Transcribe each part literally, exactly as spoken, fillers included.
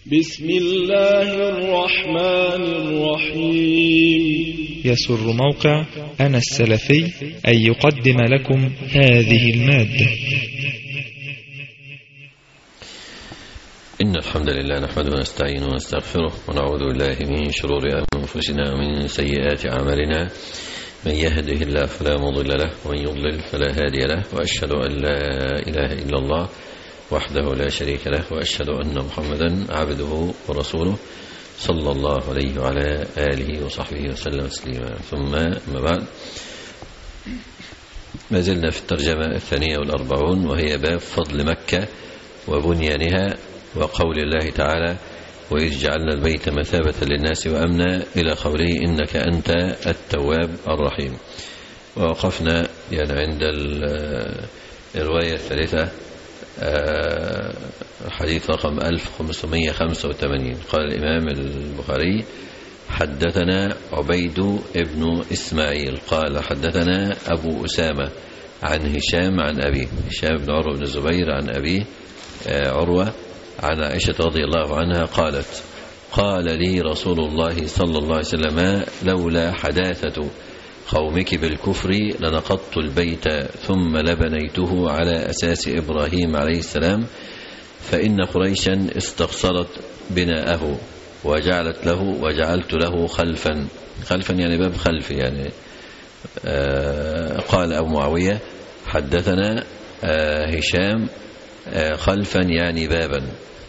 بسم الله الرحمن الرحيم. يسر موقع أنا السلفي أن يقدم لكم هذه المادة. إن الحمد لله نحمده ونستعينه ونستغفره ونعوذ بالله من شرور أنفسنا ومن سيئات أعمالنا. من يهده الله فلا مضل له ومن يضلل فلا هادي له، وأشهد أن لا إله إلا الله وحده لا شريك له، وأشهد أن محمدا عبده ورسوله صلى الله عليه وعلى آله وصحبه وسلم تسليما. ثم أما بعد، ما زلنا في الترجمة الثانية والأربعون، وهي باب فضل مكة وبنيانها وقول الله تعالى: وإذ جعلنا البيت مثابة للناس وأمنا، إلى قوله: إنك أنت التواب الرحيم. ووقفنا يعني عند الرواية الثالثة، حديث رقم ألف وخمسمائة وخمسة وثمانين. قال الإمام البخاري: حدثنا عبيد بن إسماعيل قال حدثنا أبو أسامة عن هشام عن أبيه، هشام بن عروة بن الزبير عن أبيه عروة عن عائشة رضي الله عنها قالت: قال لي رسول الله صلى الله عليه وسلم: لولا حداثة قومك بالكفر لنقضت البيت ثم لبنيته على أساس إبراهيم عليه السلام، فإن قريشا استقصرت بناءه وجعلت له وجعلت له خلفا. خلفا يعني باب خلف يعني. آه قال أبو معاوية: حدثنا آه هشام آه خلفا يعني بابا.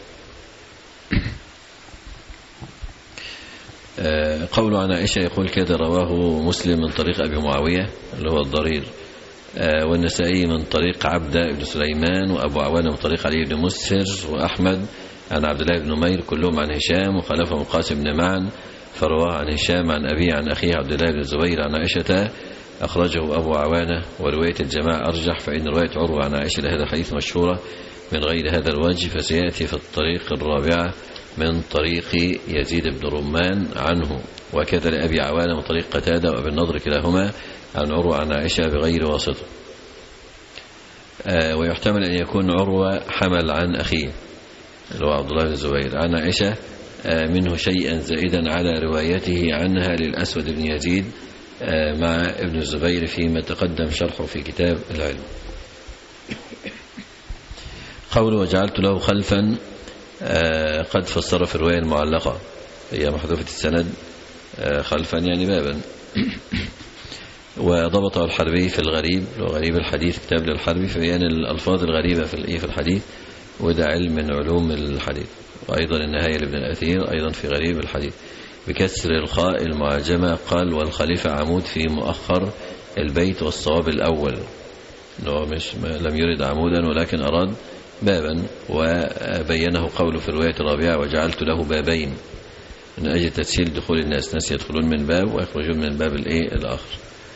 قول عن عائشة يقول كذا رواه مسلم من طريق أبي معاوية اللي هو الضرير، والنسائي من طريق عبدة بن سليمان، وأبو عوانة من طريق علي بن مسهر، وأحمد عن عبد الله بن نمير، كلهم عن هشام، وخلفهم القاسم بن معن فرواه عن هشام عن أبيه عن أخيه عبد الله بن الزبير عن عائشة، أخرجه أبو عوانة. ورواية الجماعة أرجح، فإن رواية عروة عن عائشة لهذا الحديث مشهورة من غير هذا الوجه، فسيأتي في الطريق الرابعة من طريق يزيد بن رمان عنه، وكذا لأبي عوانة من طريق قتادة وأبي النضر كلاهما عن عروة عن عائشة بغير واسطة. آه ويحتمل أن يكون عروة حمل عن أخيه اللي هو عبد الله بن الزبير عن عائشة آه منه شيئا زائدا على روايته عنها للأسود بن يزيد آه مع ابن الزبير فيما تقدم شرحه في كتاب العلم. قوله: وجعلت له خلفا، آه قد فسر في الرواية المعلقة هي محذوفة السند، آه خلفا يعني بابا. وضبطه الحربي في الغريب، وغريب الحديث كتاب للحربي في بيان الألفاظ الغريبة في في الحديث، وده علم من علوم الحديث. وأيضا النهاية لابن الأثير أيضا في غريب الحديث بكسر الخاء المعجمة. قال: والخليفة عمود في مؤخر البيت، والصواب الأول إنه مش لم يرد عمودا ولكن أراد بابا. وبينه قوله في الرواية الرابعة: وجعلت له بابين، من أجل تسهيل دخول الناس، ناس يدخلون من باب ويخرجون من باب الإيه الآخر.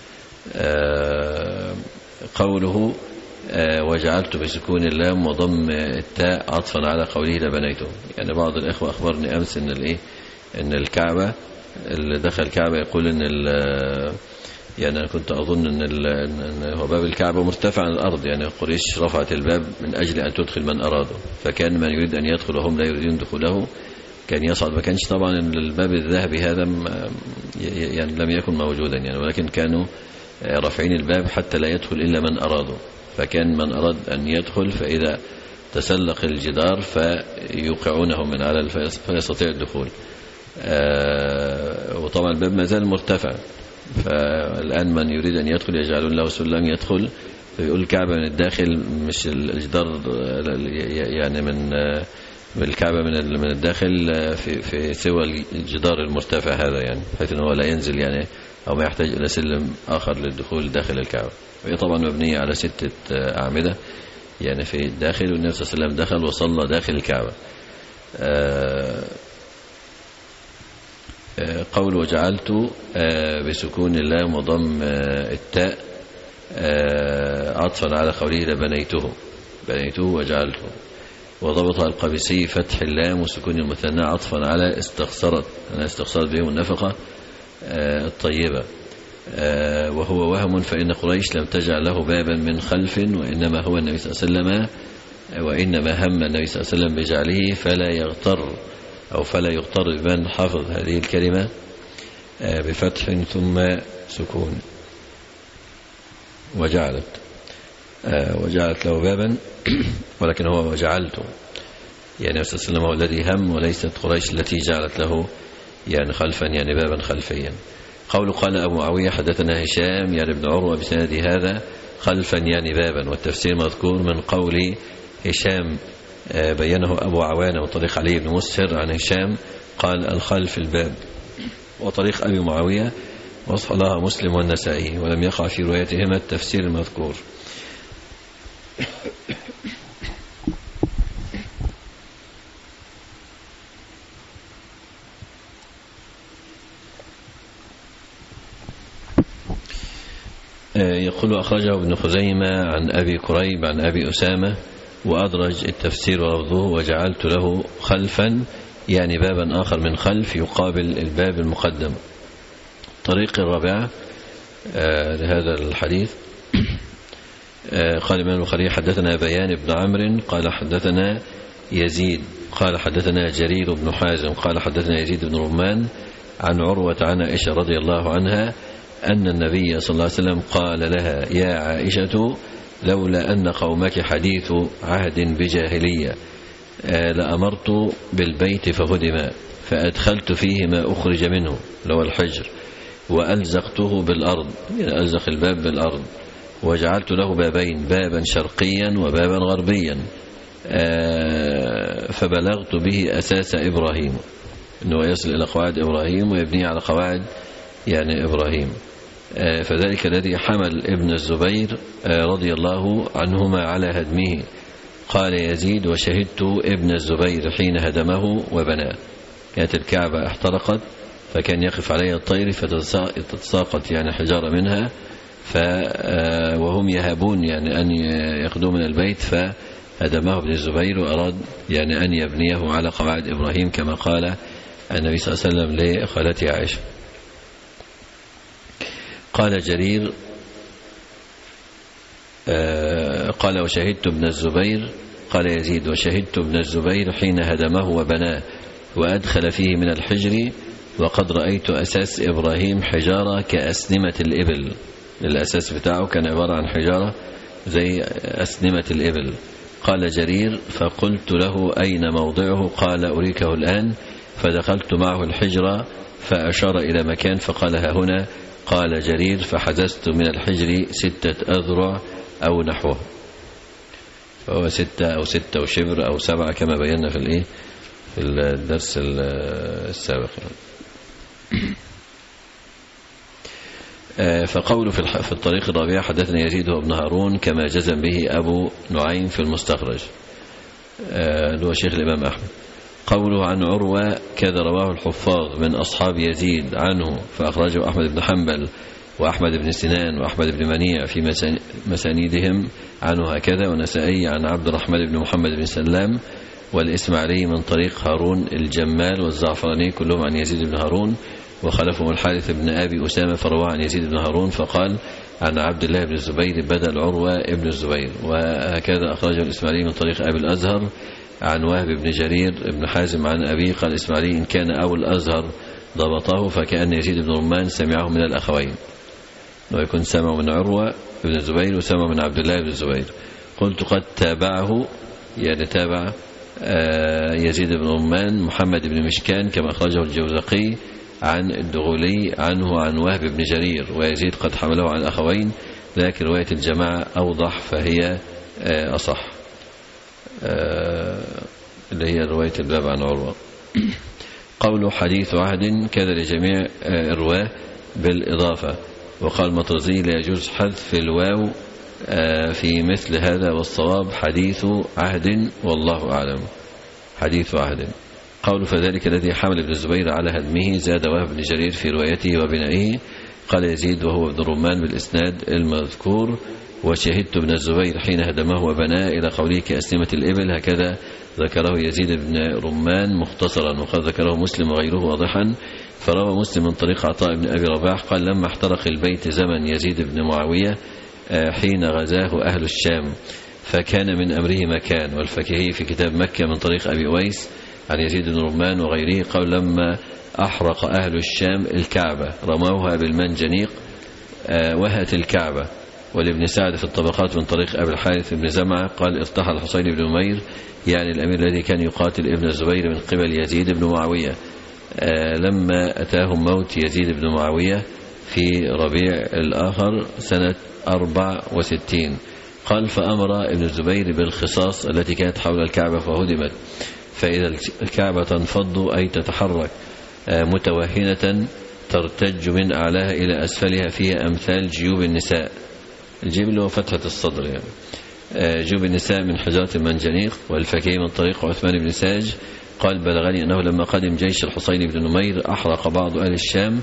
آه قوله آه وجعلت بسكون اللام وضم التاء عطفا على قوله لبنيته. يعني بعض الإخوة أخبرني أمس إن الإيه إن الكعبة اللي دخل الكعبة يقول إن يعني أنا كنت أظن إن, إن هو باب الكعبة مرتفع عن الأرض، يعني قريش رفعت الباب من أجل أن تدخل من أراده، فكان من يريد أن يدخل وهم لا يريدون دخوله كان يصعد. ما كانش طبعا الباب الذهبي هذا يعني لم يكن موجودا يعني، ولكن كانوا رافعين الباب حتى لا يدخل إلا من أراده، فكان من أراد أن يدخل فإذا تسلق الجدار فيوقعونه من على فيستطيع الدخول. وطبعا الباب ما زال مرتفع، فالآن من يريد أن يدخل يجعلون له سلم يدخل، فيقول الكعبة من الداخل مش الجدار يعني من من الكعبة من من الداخل في في سوى الجدار المرتفع هذا، يعني بحيث أنه لا ينزل يعني أو ما يحتاج إلى سلم آخر للدخول داخل الكعبة. وهي طبعا مبنية على ستة أعمدة يعني في الداخل، والنبي صلى الله عليه وسلم دخل وصلى داخل الكعبة. قول وجعلت بسكون اللام وضم التاء عطفا على قوله لبنيته، بنيته وجعلته. وضبطها القبيسي فتح اللام وسكون المثنى عطفا على استخسرت، أنا استخسرت بهم النفقة الطيبة. وهو وهم، فإن قريش لم تجعل له بابا من خلف، وإنما هو النبي صلى الله عليه وسلم وإنما هم النبي صلى الله عليه وسلم بجعله فلا يغتر أو فلا يغتر بمن حفظ هذه الكلمة بفتح ثم سكون. وجعلت وجعلت له بابا، ولكن هو وجعلته، يعني أستاذ سلم هو الذي هم، وليست قريش التي جعلت له يعني خلفا يعني بابا خلفيا. قول قال أبو معاوية حدثنا هشام يعني ابن عروة بسند هذا خلفا يعني بابا، والتفسير مذكور من قول هشام بينه أبو عوانة وطريق علي بن مسهر عن هشام قال الخلف الباب، وطريق أبي معاوية وصف لها مسلم والنسائي، ولم يقع في روايتهما التفسير المذكور. يقول أخرجه ابن خزيمة عن أبي كريب عن أبي أسامة، وأدرج التفسير ولفظه وجعلت له خلفا يعني بابا آخر من خلف يقابل الباب المقدم. طريق الرابعة لهذا الحديث قال الإمام البخاري حدثنا بيان بن عمرو قال حدثنا يزيد قال حدثنا جرير بن حازم قال حدثنا يزيد بن رمان عن عروة عن عائشة رضي الله عنها أن النبي صلى الله عليه وسلم قال لها يا عائشة لولا أن قومك حديث عهد بجاهلية لأمرت بالبيت فهدم فأدخلت فيه ما أخرج منه لو الحجر وألزقته بالأرض، يعني ألزق الباب بالأرض، وجعلت له بابين بابا شرقيا وبابا غربيا فبلغت به أساس إبراهيم، أنه يصل إلى قواعد إبراهيم ويبني على قواعد يعني إبراهيم. فذلك الذي حمل ابن الزبير رضي الله عنهما على هدمه. قال يزيد وشهدت ابن الزبير حين هدمه وبناه، كانت الكعبة احترقت فكان يقف عليها الطير فتتساقط يعني حجارة منها، وهم يهابون يعني أن يأخذوا من البيت، فهدمه ابن الزبير وأراد يعني أن يبنيه على قواعد إبراهيم كما قال النبي صلى الله عليه وسلم لخالته عائشة. قال جرير قال وشهدت ابن الزبير قال يزيد وشهدت ابن الزبير حين هدمه وبناه وأدخل فيه من الحجر وقد رأيت أساس إبراهيم حجارة كأسنمة الإبل، الأساس بتاعه كان عبارة عن حجارة زي أسنمة الإبل. قال جرير فقلت له أين موضعه؟ قال أريكه الآن، فدخلت معه الحجرة فأشار إلى مكان فقال ها هنا. قال جرير فحدثت من الحجر ستة أذرع أو نحوه، فهو ستة أو ستة وشبر أو سبعة كما بينا في الإيه في الدرس السابق. فقوله في الطريق الرابع حدثنا يزيد وابن هارون كما جزم به أبو نعيم في المستخرج اللي هو شيخ الإمام أحمد. قوله عن عروة كذا رواه الحفاظ من أصحاب يزيد عنه فأخرجه أحمد بن حنبل وأحمد بن سنان وأحمد بن منيع في مسانيدهم عنه هكذا، ونسائي عن عبد الرحمن بن محمد بن سلام والإسماعيلي من طريق هارون الجمال والزعفراني كلهم عن يزيد بن هارون، وخلفهم الحارث بن أبي أسامة فرواه عن يزيد بن هارون فقال عن عبد الله بن الزبير بدل عروة ابن الزبير. وهكذا أخرجه الإسماعيلي من طريق أبي الأزهر عن وهب بن جرير بن حازم عن أبيه قال الإسماعيلي إن كان أبو الأزهر ضبطه فكأن يزيد بن رمان سمعه من الأخوين، ويكون سمع من عروة بن الزبير وسمع من عبد الله بن الزبير. قلت قد تابعه يعني تابع يزيد بن رمان محمد بن مشكان كما أخرجه الجوزقي عن الدغولي عنه عن وهب بن جرير، ويزيد قد حمله عن الأخوين لكن رواية الجماعة أوضح فهي أصح اللي هي رواية الباب عن عروة. قوله حديث عهد كذا لجميع الرواه بالإضافة. وقال مطرزي لا يجوز حذف الواو في مثل هذا والصواب حديث عهد والله أعلم. حديث عهد. قول فذلك الذي حمل ابن الزبير على هدمه زاد وهب بن جرير في روايته وبنائه. قال يزيد وهو ابن رمان بالإسناد المذكور وشهدت ابن الزبير حين هدمه وبناه إلى قوله كأسنمة الإبل، هكذا ذكره يزيد بن رمان مختصرا، وقد ذكره مسلم وغيره واضحا. فروى مسلم من طريق عطاء بن أبي رباح قال لما احترق البيت زمن يزيد بن معاوية حين غزاه أهل الشام فكان من أمره مكان. والفكهي في كتاب مكة من طريق أبي ويس عن يزيد بن رمان وغيره قال لما أحرق أهل الشام الكعبة رموها بالمنجنيق وهت الكعبة. ولابن سعد في الطبقات من طريق أبي الحارث بن زمعة قال ارتحل الحصين بن أمير يعني الأمير الذي كان يقاتل ابن الزبير من قبل يزيد بن معاوية لما أتاهم موت يزيد بن معاوية في ربيع الآخر سنة أربع وستين. قال فأمر ابن الزبير بالخصاص التي كانت حول الكعبة فهدمت، فإذا الكعبة تنفض أي تتحرك متوهنة ترتج من أعلاها إلى أسفلها فيها أمثال جيوب النساء، الجيب اللي هو فتحة الصدر يعني، جيوب النساء من حجارة المنجنيق والفكيه من طريق عثمان بن ساج. قال بلغني أنه لما قدم جيش الحصين بن نمير أحرق بعض أهل الشام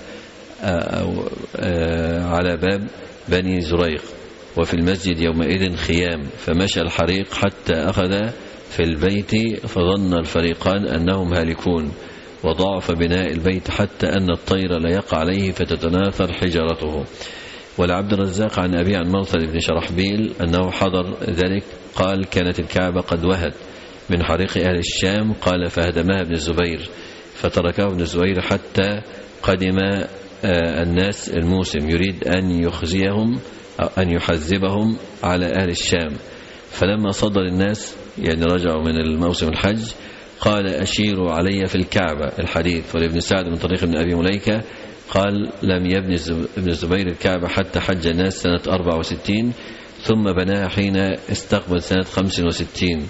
على باب بني زريق وفي المسجد يومئذ خيام، فمشى الحريق حتى أخذ في البيت فظن الفريقان أنهم هالكون، وضعف بناء البيت حتى أن الطير لا يقع عليه فتتناثر حجارته. ولعبد الرزاق عن أبي عن مرثد بن شرحبيل أنه حضر ذلك قال كانت الكعبة قد وهت من حريق أهل الشام، قال فهدمها ابن الزبير فتركه ابن الزبير حتى قدم الناس الموسم يريد أن يخزيهم أو أن يحذبهم على أهل الشام. فلما صدر الناس يعني رجعوا من الموسم الحج قال أشيروا علي في الكعبة الحديث. ولابن سعد من طريق ابن أبي مليكة قال لم يبني ابن الزبير الكعبة حتى حج الناس سنة أربع وستين ثم بناها حين استقبل سنة خمس وستين.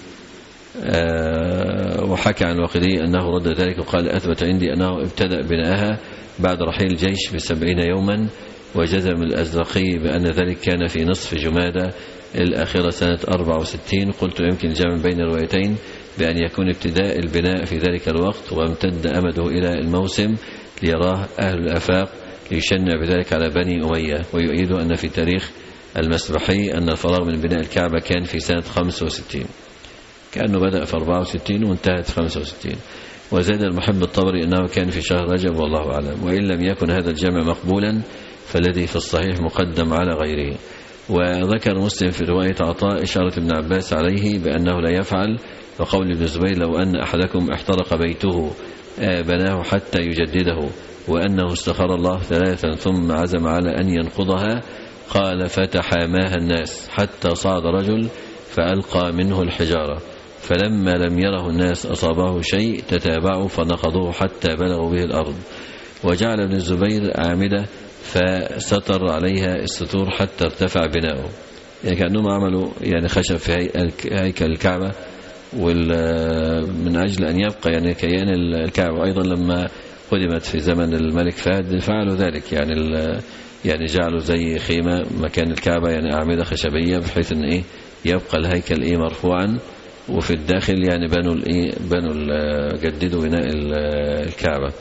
أه وحكى عن الواقدي أنه رد ذلك وقال أثبت عندي أنه ابتدأ بناءها بعد رحيل الجيش بسبعين يوما، وجزم الأزرقي بأن ذلك كان في نصف جمادى الآخرة سنة أربع وستين. قلت يمكن الجمع بين الروايتين بأن يكون ابتداء البناء في ذلك الوقت وامتد أمده إلى الموسم ليراه أهل الأفاق ليشنع بذلك على بني أمية. ويؤيد أن في تاريخ المسبحي أن الفراغ من بناء الكعبة كان في سنة خمسة وستين، كأنه بدأ في أربعة وستين وانتهت في خمسة وستين. وزاد المحب الطبري أنه كان في شهر رجب والله أعلم. وإن لم يكن هذا الجمع مقبولا فالذي في الصحيح مقدم على غيره. وذكر مسلم في رواية عطاء إشارة ابن عباس عليه بأنه لا يفعل، وقول ابن الزبير لو أن أحدكم احترق بيته بناه حتى يجدده، وأنه استخار الله ثلاثا ثم عزم على أن ينقضها قال فتحاماها الناس حتى صعد رجل فألقى منه الحجارة، فلما لم يره الناس أصابه شيء تتابعوا فنقضوه حتى بلغوا به الأرض. وجعل ابن الزبير أعمدة فستر عليها الستور حتى ارتفع بناؤه، يعني كأنهم عملوا يعني خشب في هيكل الكعبة من أجل أن يبقى يعني كيان الكعبة. أيضا لما قدمت في زمن الملك فهد فعلوا ذلك، يعني يعني جعلوا زي خيمة مكان الكعبة يعني أعمدة خشبية بحيث أن إيه يبقى الهيكل إيه مرفوعا، وفي الداخل يعني بنوا الإيه بنوا جددوا بناء الكعبة.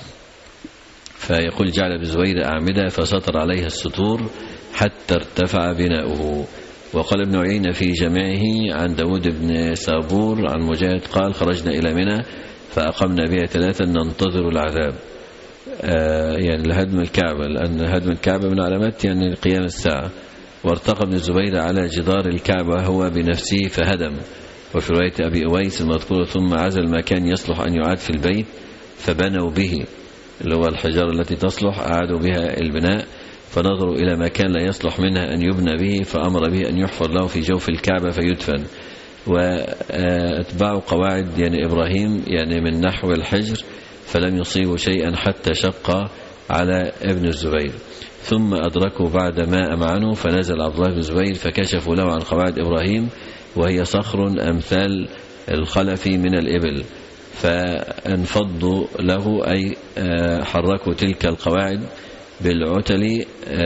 فيقول جعل ابن الزبير أعمدة فسطر عليها السطور حتى ارتفع بناؤه. وقال ابن عيينة في جمعه عن داود بن سابور عن مجاهد قال خرجنا إلى منى فأقمنا بها ثلاثا ننتظر العذاب، آه يعني لهدم الكعبة، لأن هدم الكعبة من علامات يعني قيام الساعة. وارتقى ابن الزبير على جدار الكعبة هو بنفسه فهدم. وفي رواية أبي أويس المذكورة ثم عزل ما كان يصلح أن يعاد في البيت فبنوا به، اللي هو الحجارة التي تصلح أعادوا بها البناء، فنظروا إلى ما كان لا يصلح منها أن يبنى به فأمر به أن يحفر له في جوف الكعبة فيدفن. واتبعوا قواعد يعني إبراهيم يعني من نحو الحجر فلم يصيبوا شيئا حتى شق على ابن الزبير. ثم أدركوا بعد ما أمعنوا فنزل عبد الله بن الزبير فكشفوا له عن قواعد إبراهيم وهي صخر أمثال الخلف من الإبل، فانفضوا له أي حركوا تلك القواعد بالعتل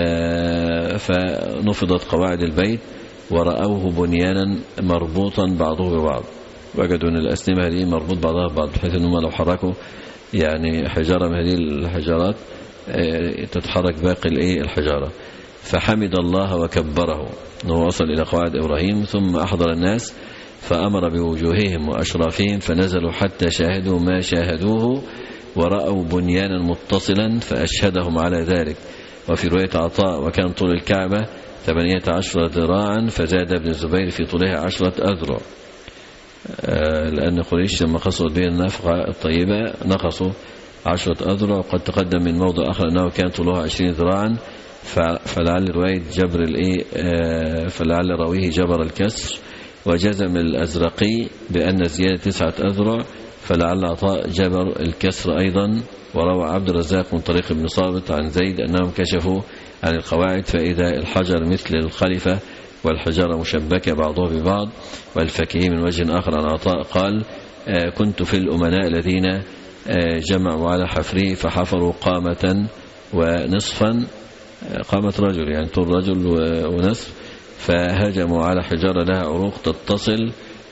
فنفضت قواعد البيت ورأوه بنيانا مربوطا بعضه ببعض. وجدوا أن الأسنمة هذه مربوط بعضها ببعض بحيث أنهم لو حركوا يعني حجارة من هذه الحجارات تتحرك باقي الحجارة. فحمد الله وكبره أنه وصل إلى قواعد إبراهيم. ثم أحضر الناس فأمر بوجوههم وأشرافهم فنزلوا حتى شاهدوا ما شاهدوه ورأوا بنيانا متصلا فأشهدهم على ذلك. وفي رواية عطاء وكان طول الكعبة ثمانية عشر ذراعا فزاد ابن الزبير في طولها عشرة أذرع. لأن قريش لما قصوا به النفقة الطيبة نقصوا عشرة أذرع. وقد تقدم من موضع آخر أنه كان طولها عشرين ذراعا، فلعل رواية جبر الإيه فلعل راويه جبر الكسر. وجزم الأزرقي بأن زيادة تسعة أذرع، فلعل عطاء جبر الكسر أيضا. وروى عبد الرزاق من طريق ابن صابت عن زيد أنهم كشفوا عن القواعد فإذا الحجر مثل الخلفة والحجارة مشبكة بعضها ببعض. والفكيه من وجه آخر عن عطاء قال كنت في الأمناء الذين جمعوا على حفري فحفروا قامة ونصفا، قامة رجل يعني طول رجل ونصف، فهجموا على حجارة لها عروق تتصل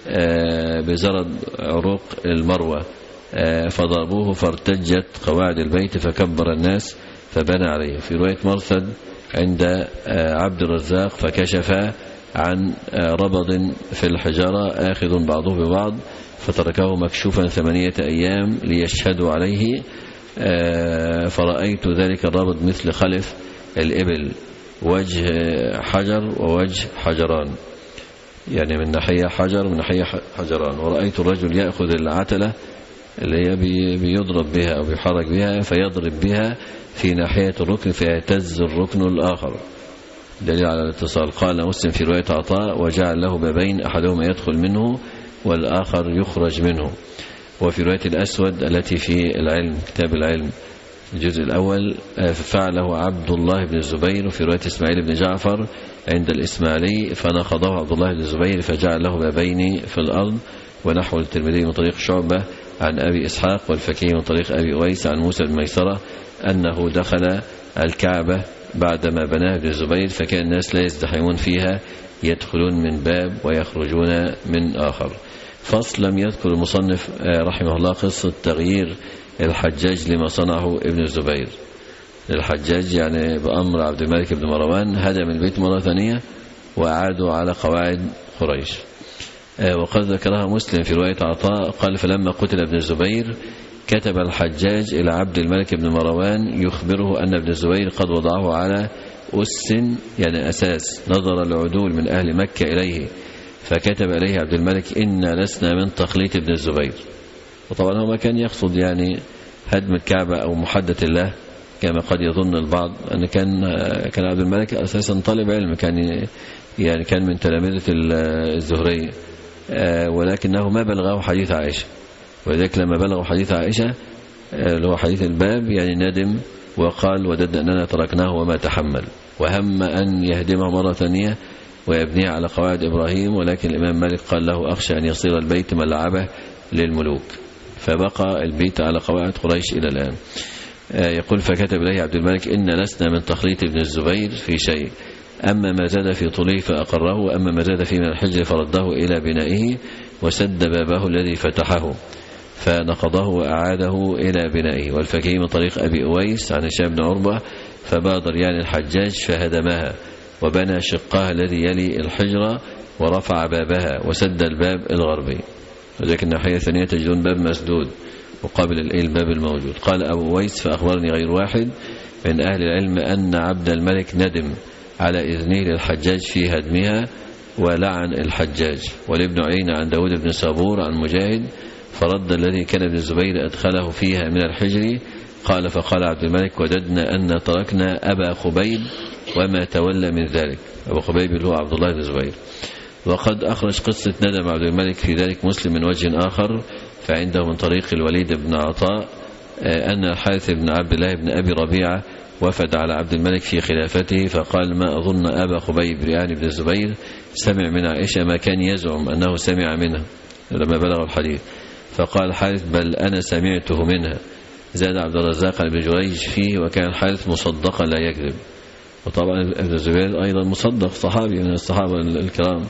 بزرد عروق المروة، فضربوه فارتجت قواعد البيت فكبر الناس فبنى عليه. في رواية مرثد عند عبد الرزاق فكشف عن ربض في الحجارة آخذ بعضه ببعض فتركه مكشوفا ثمانية أيام ليشهدوا عليه، فرأيت ذلك الربض مثل خلف الإبل، وجه حجر ووجه حجران، يعني من ناحية حجر ومن ناحية حجران. ورأيت الرجل يأخذ العتلة اللي هي بيضرب بها أو بيحرك بها فيضرب بها في ناحية الركن فيهتز الركن الآخر، دليل على الاتصال. قال مسلم في رواية عطاء وجعل له بابين أحدهما يدخل منه والآخر يخرج منه. وفي رواية الأسود التي في العلم كتاب العلم الجزء الأول ففعله عبد الله بن الزبير. وفي رواية إسماعيل بن جعفر عند الإسماعيلي فنقضه عبد الله بن الزبير فجعل له بابين في الأرض. ونحو الترمذي من طريق شعبة عن أبي إسحاق والفكيه من طريق أبي أويس عن موسى بن ميسرة أنه دخل الكعبة بعدما بناها ابن الزبير فكان الناس لا يزدحمون فيها، يدخلون من باب ويخرجون من آخر. فصل لم يذكر المصنف رحمه الله قصة تغيير الحجاج لما صنعه ابن الزبير. الحجاج يعني بأمر عبد الملك بن مروان هدم البيت مرة ثانية وأعادوا على قواعد قريش. وقد ذكرها مسلم في رواية عطاء قال فلما قتل ابن الزبير كتب الحجاج إلى عبد الملك بن مروان يخبره أن ابن الزبير قد وضعه على أس يعني أساس، نظر العدول من أهل مكة إليه فكتب إليه عبد الملك إن لسنا من تخليط ابن الزبير. وطبعا هو ما كان يقصد يعني هدم الكعبة أو محدة الله كما قد يظن البعض، أن كان كان عبد الملك أساسا طالب علم، كان يعني كان من تلامذة الزهري، ولكنه ما بلغه حديث عائشة. ولذلك لما بلغوا حديث عائشة اللي هو حديث الباب يعني ندم وقال وددنا أننا تركناه وما تحمل، وهم أن يهدمه مرة ثانية ويبنيه على قواعد إبراهيم. ولكن الإمام مالك قال له أخشى أن يصير البيت ملعبة للملوك، فبقى البيت على قواعد قريش إلى الآن. يقول فكتب إليه عبد الملك إن لسنا من تخليط ابن الزبير في شيء، أما ما زاد في طوله فأقره، وأما ما زاد في من الحجر فرده إلى بنائه وسد بابه الذي فتحه فنقضه وأعاده إلى بنائه. والفكيه من طريق أبي أويس عن هشام بن عروة فبادر يعني الحجاج فهدمها وبنى شقها الذي يلي الحجرة ورفع بابها وسد الباب الغربي. وذلك الناحية الثانية تجدون باب مسدود مقابل الباب الموجود. قال أبو أويس فأخبرني غير واحد من أهل العلم أن عبد الملك ندم على إذنه للحجاج في هدمها ولعن الحجاج. ولابن عيينة عن داود بن صابور عن مجاهد فرد الذي كان ابن الزبير أدخله فيها من الحجر. قال فقال عبد الملك وددنا أن تركنا أبا خبيب وما تولى من ذلك. أبو خبيب اللي هو عبد الله بن الزبير. وقد أخرج قصة ندم عبد الملك في ذلك مسلم من وجه آخر فعنده من طريق الوليد بن عطاء أن الحارث بن عبد الله بن أبي ربيعة وفد على عبد الملك في خلافته فقال ما أظن أبا خبيب يعني بن الزبير سمع من عائشة ما كان يزعم أنه سمع منها لما بلغ الحديث. فقال الحارث بل أنا سمعته منها. زاد عبد الرزاق بن جريج فيه وكان الحارث مصدقا لا يكذب. وطبعا ابن الزبير أيضا مصدق صحابي من الصحابة الكرام،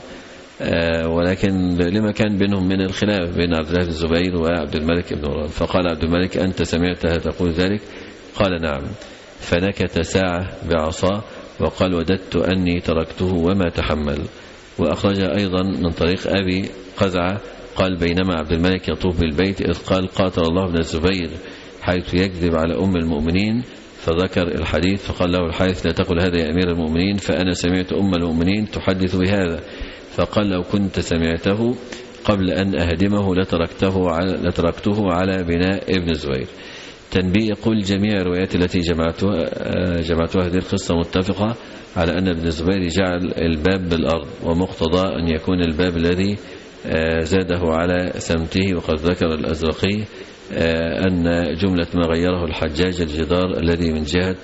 ولكن لما كان بينهم من الخلاف بين عبد الله بن الزبير وعبد الملك بن مروان. فقال عبد الملك أنت سمعتها تقول ذلك؟ قال نعم. فنكت ساعة بعصا وقال وددت أني تركته وما تحمل. وأخرج أيضا من طريق أبي قزعة قال بينما عبد الملك يطوف بالبيت إذ قال قاتل الله ابن الزبير حيث يكذب على أم المؤمنين، فذكر الحديث فقال له الحارث لا تقل هذا يا أمير المؤمنين فأنا سمعت أم المؤمنين تحدث بهذا. فقال لو كنت سمعته قبل أن أهدمه لتركته على, لتركته على بناء ابن الزبير. تنبيه: يقول جميع الروايات التي جمعتها, جمعتها هذه القصة متفقة على أن ابن الزبير جعل الباب بالأرض، ومقتضى أن يكون الباب الذي زاده على سمته. وقد ذكر الأزرقي أن جملة ما غيره الحجاج الجدار الذي من جهة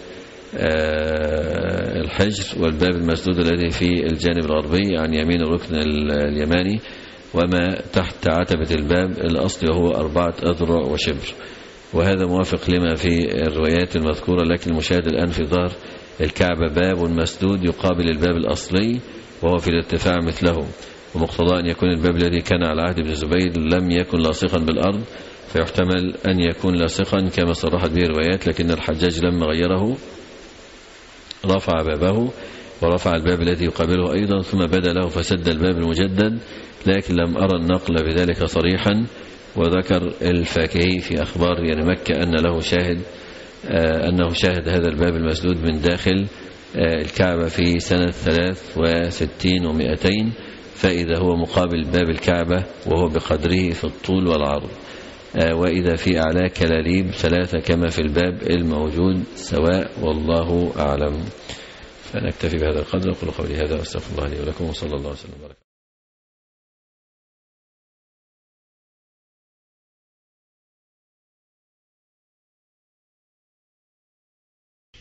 الحجر، والباب المسدود الذي في الجانب الغربي عن يمين الركن اليماني، وما تحت عتبة الباب الأصل وهو أربعة أذرع وشبر. وهذا موافق لما في الروايات المذكورة، لكن المشاهد الآن في ظهر الكعبة باب مسدود يقابل الباب الأصلي وهو في الارتفاع مثله، ومقتضى أن يكون الباب الذي كان على عهد ابن الزبير لم يكن لاصقا بالأرض، فيحتمل أن يكون لاصقا كما صرحت به الروايات، لكن الحجاج لما غيره رفع بابه ورفع الباب الذي يقابله أيضا، ثم بدا له فسد الباب المجدد، لكن لم أرى النقل بذلك صريحا. وذكر الفاكهي في أخبار يعني مكة أن له شاهد آه أنه شاهد هذا الباب المسدود من داخل آه الكعبة في سنة ثلاث وستين ومئتين، فإذا هو مقابل باب الكعبة وهو بقدره في الطول والعرض، آه وإذا في أعلى كلاليب ثلاثة كما في الباب الموجود سواء، والله أعلم. فنكتفي بهذا القدر. أقول قولي هذا واستغفر الله لي ولكم، وصلى الله وسلم وبارك.